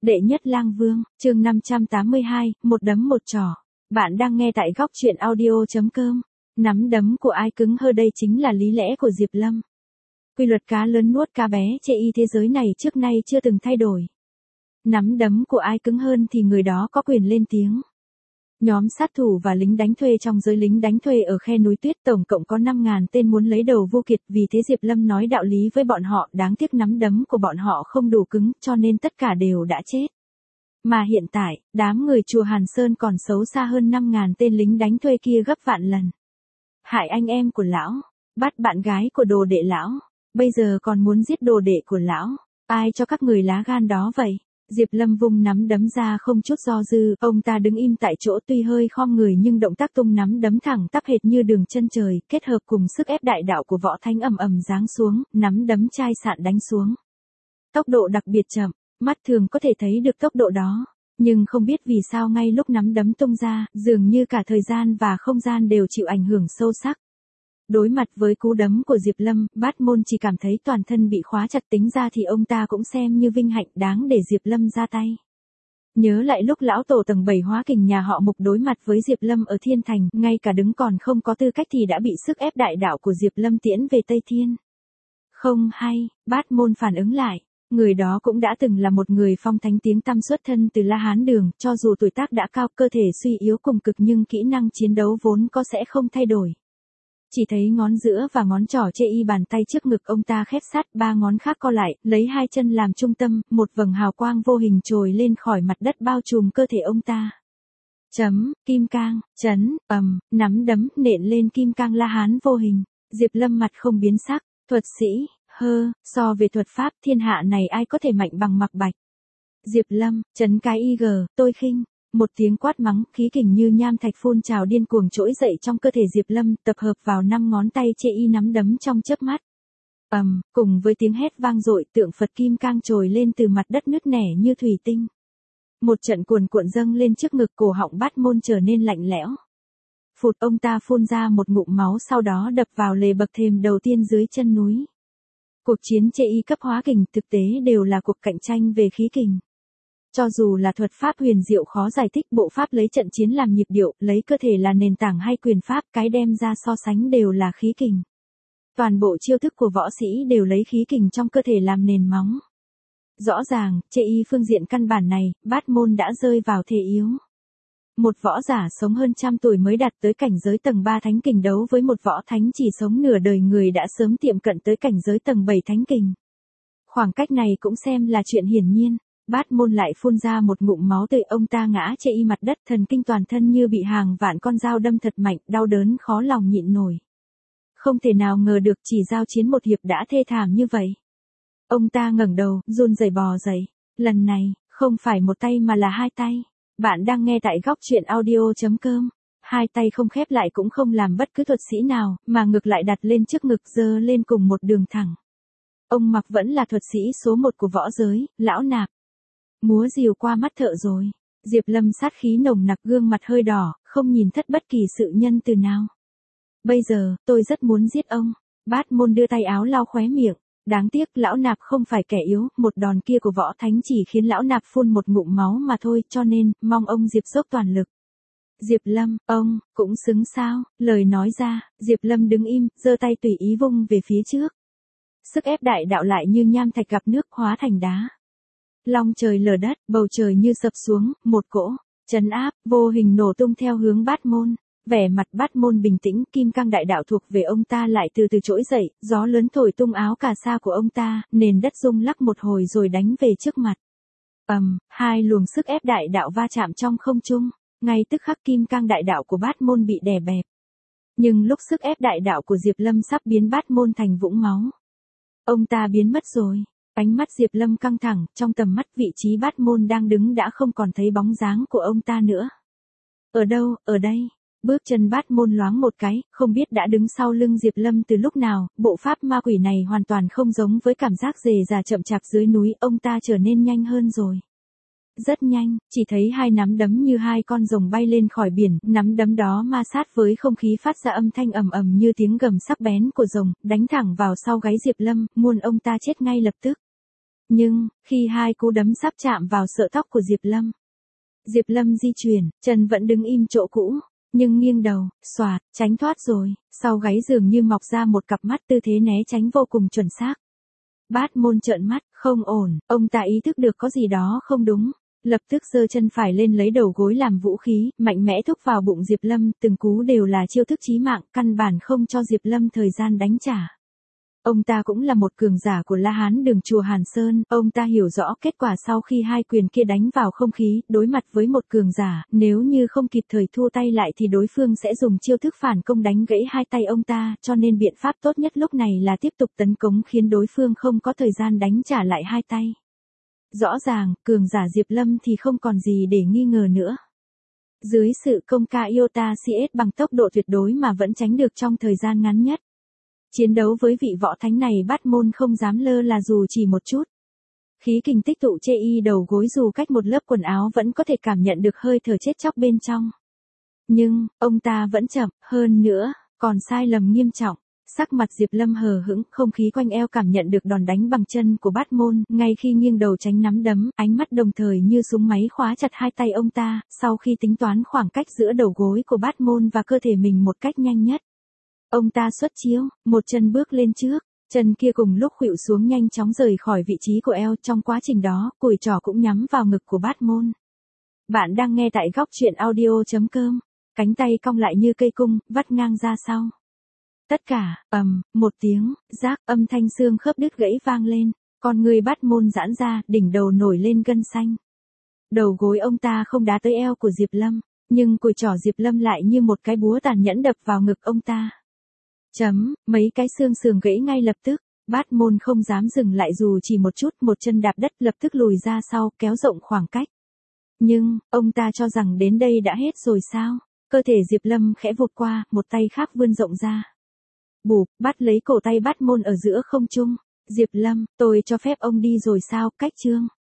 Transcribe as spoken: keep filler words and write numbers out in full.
Đệ nhất lang vương, chương năm trăm tám mươi hai, một đấm một trỏ. Bạn đang nghe tại góc truyện audio.com. Nắm đấm của ai cứng hơn đây chính là lý lẽ của Diệp Lâm. Quy luật cá lớn nuốt cá bé chê y thế giới này trước nay chưa từng thay đổi. Nắm đấm của ai cứng hơn thì người đó có quyền lên tiếng. Nhóm sát thủ và lính đánh thuê trong giới lính đánh thuê ở khe núi tuyết tổng cộng có năm ngàn tên muốn lấy đầu Vô Kiệt, vì thế Diệp Lâm nói đạo lý với bọn họ, đáng tiếc nắm đấm của bọn họ không đủ cứng cho nên tất cả đều đã chết. Mà hiện tại, đám người chùa Hàn Sơn còn xấu xa hơn năm ngàn tên lính đánh thuê kia gấp vạn lần. Hại anh em của lão, bắt bạn gái của đồ đệ lão, bây giờ còn muốn giết đồ đệ của lão, ai cho các người lá gan đó vậy? Diệp Lâm vung nắm đấm ra không chút do dự, ông ta đứng im tại chỗ tuy hơi khom người nhưng động tác tung nắm đấm thẳng tắp hệt như đường chân trời, kết hợp cùng sức ép đại đạo của võ thánh ầm ầm giáng xuống, nắm đấm chai sạn đánh xuống. Tốc độ đặc biệt chậm, mắt thường có thể thấy được tốc độ đó, nhưng không biết vì sao ngay lúc nắm đấm tung ra, dường như cả thời gian và không gian đều chịu ảnh hưởng sâu sắc. Đối mặt với cú đấm của Diệp Lâm, Bát Môn chỉ cảm thấy toàn thân bị khóa chặt, tính ra thì ông ta cũng xem như vinh hạnh đáng để Diệp Lâm ra tay. Nhớ lại lúc lão tổ tầng bảy hóa kình nhà họ Mục đối mặt với Diệp Lâm ở Thiên Thành, ngay cả đứng còn không có tư cách thì đã bị sức ép đại đạo của Diệp Lâm tiễn về Tây Thiên. Không hay, Bát Môn phản ứng lại, người đó cũng đã từng là một người phong thánh tiếng tăm xuất thân từ La Hán Đường, cho dù tuổi tác đã cao, cơ thể suy yếu cùng cực nhưng kỹ năng chiến đấu vốn có sẽ không thay đổi. Chỉ thấy ngón giữa và ngón trỏ chê y bàn tay trước ngực ông ta khép sát, ba ngón khác co lại, lấy hai chân làm trung tâm, một vầng hào quang vô hình trồi lên khỏi mặt đất bao trùm cơ thể ông ta. Chấm, kim cang, chấn, ầm, nắm đấm nện lên kim cang La Hán vô hình. Diệp Lâm mặt không biến sắc, thuật sĩ, hơ, so về thuật pháp thiên hạ này ai có thể mạnh bằng Mạc Bạch. Diệp Lâm, chấn cái y gờ, tôi khinh. Một tiếng quát mắng, khí kình như nham thạch phun trào điên cuồng trỗi dậy trong cơ thể Diệp Lâm, tập hợp vào năm ngón tay chê y nắm đấm trong chớp mắt. Ầm, um, cùng với tiếng hét vang dội, tượng Phật kim cang trồi lên từ mặt đất nứt nẻ như thủy tinh. Một trận cuồn cuộn dâng lên trước ngực, cổ họng Bát Môn trở nên lạnh lẽo. Phụt, ông ta phun ra một ngụm máu, sau đó đập vào lề bậc thềm đầu tiên dưới chân núi. Cuộc chiến chê y cấp hóa kình thực tế đều là cuộc cạnh tranh về khí kình. Cho dù là thuật pháp huyền diệu khó giải thích, bộ pháp lấy trận chiến làm nhịp điệu, lấy cơ thể là nền tảng hay quyền pháp, cái đem ra so sánh đều là khí kình. Toàn bộ chiêu thức của võ sĩ đều lấy khí kình trong cơ thể làm nền móng. Rõ ràng, chê y phương diện căn bản này, Bát Môn đã rơi vào thế yếu. Một võ giả sống hơn trăm tuổi mới đạt tới cảnh giới tầng ba thánh kình đấu với một võ thánh chỉ sống nửa đời người đã sớm tiệm cận tới cảnh giới tầng bảy thánh kình. Khoảng cách này cũng xem là chuyện hiển nhiên. Bát Môn lại phun ra một ngụm máu tươi, ông ta ngã chê y mặt đất, thần kinh toàn thân như bị hàng vạn con dao đâm thật mạnh, đau đớn khó lòng nhịn nổi. Không thể nào ngờ được chỉ giao chiến một hiệp đã thê thảm như vậy. Ông ta ngẩng đầu, run rẩy bò dậy. Lần này, không phải một tay mà là hai tay. Bạn đang nghe tại góc truyện audio.com. Hai tay không khép lại cũng không làm bất cứ thuật sĩ nào, mà ngược lại đặt lên trước ngực, giơ lên cùng một đường thẳng. Ông Mặc vẫn là thuật sĩ số một của võ giới, Lão Nạp. Múa rìu qua mắt thợ rồi. Diệp Lâm sát khí nồng nặc, gương mặt hơi đỏ, không nhìn thất bất kỳ sự nhân từ nào. Bây giờ, tôi rất muốn giết ông. Bát Môn đưa tay áo lau khóe miệng. Đáng tiếc Lão Nạp không phải kẻ yếu, một đòn kia của võ thánh chỉ khiến Lão Nạp phun một ngụm máu mà thôi, cho nên, mong ông Diệp dốc toàn lực. Diệp Lâm, ông, cũng xứng sao? Lời nói ra, Diệp Lâm đứng im, giơ tay tùy ý vung về phía trước. Sức ép đại đạo lại như nham thạch gặp nước hóa thành đá. Long trời lở đất, bầu trời như sập xuống, một cỗ trấn áp vô hình nổ tung theo hướng Bát Môn. Vẻ mặt Bát Môn bình tĩnh, kim cang đại đạo thuộc về ông ta lại từ từ trỗi dậy, gió lớn thổi tung áo cà sa của ông ta, nền đất rung lắc một hồi rồi đánh về trước mặt. Ầm, um, hai luồng sức ép đại đạo va chạm trong không trung, ngay tức khắc kim cang đại đạo của Bát Môn bị đè bẹp. Nhưng lúc sức ép đại đạo của Diệp Lâm sắp biến Bát Môn thành vũng máu, ông ta biến mất rồi. Ánh mắt Diệp Lâm căng thẳng, trong tầm mắt vị trí Bát Môn đang đứng đã không còn thấy bóng dáng của ông ta nữa. Ở đâu, ở đây? Bước chân Bát Môn loáng một cái, không biết đã đứng sau lưng Diệp Lâm từ lúc nào, bộ pháp ma quỷ này hoàn toàn không giống với cảm giác rề rà chậm chạp dưới núi, ông ta trở nên nhanh hơn rồi. Rất nhanh, chỉ thấy hai nắm đấm như hai con rồng bay lên khỏi biển, nắm đấm đó ma sát với không khí phát ra âm thanh ầm ầm như tiếng gầm sắc bén của rồng, đánh thẳng vào sau gáy Diệp Lâm, muôn ông ta chết ngay lập tức. Nhưng, khi hai cú đấm sắp chạm vào sợi tóc của Diệp Lâm. Diệp Lâm di chuyển, chân vẫn đứng im chỗ cũ, nhưng nghiêng đầu, xoạt, tránh thoát rồi, sau gáy dường như mọc ra một cặp mắt tư thế né tránh vô cùng chuẩn xác. Bát Môn trợn mắt, không ổn, ông ta ý thức được có gì đó không đúng, lập tức giơ chân phải lên lấy đầu gối làm vũ khí, mạnh mẽ thúc vào bụng Diệp Lâm, từng cú đều là chiêu thức chí mạng, căn bản không cho Diệp Lâm thời gian đánh trả. Ông ta cũng là một cường giả của La Hán Đường chùa Hàn Sơn, ông ta hiểu rõ kết quả sau khi hai quyền kia đánh vào không khí, đối mặt với một cường giả, nếu như không kịp thời thua tay lại thì đối phương sẽ dùng chiêu thức phản công đánh gãy hai tay ông ta, cho nên biện pháp tốt nhất lúc này là tiếp tục tấn công khiến đối phương không có thời gian đánh trả lại hai tay. Rõ ràng, cường giả Diệp Lâm thì không còn gì để nghi ngờ nữa. Dưới sự công ca Iota xê ét bằng tốc độ tuyệt đối mà vẫn tránh được trong thời gian ngắn nhất. Chiến đấu với vị võ thánh này Bát Môn không dám lơ là dù chỉ một chút. Khí kình tích tụ chê y đầu gối dù cách một lớp quần áo vẫn có thể cảm nhận được hơi thở chết chóc bên trong. Nhưng, ông ta vẫn chậm, hơn nữa, còn sai lầm nghiêm trọng. Sắc mặt Diệp Lâm hờ hững, không khí quanh eo cảm nhận được đòn đánh bằng chân của Bát Môn, ngay khi nghiêng đầu tránh nắm đấm, ánh mắt đồng thời như súng máy khóa chặt hai tay ông ta, sau khi tính toán khoảng cách giữa đầu gối của Bát Môn và cơ thể mình một cách nhanh nhất. Ông ta xuất chiêu, một chân bước lên trước, chân kia cùng lúc khuỵu xuống nhanh chóng rời khỏi vị trí của eo, trong quá trình đó, cùi trỏ cũng nhắm vào ngực của Bát Môn. Bạn đang nghe tại góc truyện audio chấm com, cánh tay cong lại như cây cung, vắt ngang ra sau. Tất cả, ầm, một tiếng, rác, âm thanh xương khớp đứt gãy vang lên, con người Bát Môn giãn ra, đỉnh đầu nổi lên gân xanh. Đầu gối ông ta không đá tới eo của Diệp Lâm, nhưng cùi trỏ Diệp Lâm lại như một cái búa tàn nhẫn đập vào ngực ông ta. Chấm, mấy cái xương sườn gãy ngay lập tức, Bát Môn không dám dừng lại dù chỉ một chút, một chân đạp đất lập tức lùi ra sau, kéo rộng khoảng cách. Nhưng, ông ta cho rằng đến đây đã hết rồi sao? Cơ thể Diệp Lâm khẽ vụt qua, một tay khác vươn rộng ra. Bụp, bắt lấy cổ tay Bát Môn ở giữa không trung. Diệp Lâm, tôi cho phép ông đi rồi sao, cách chương.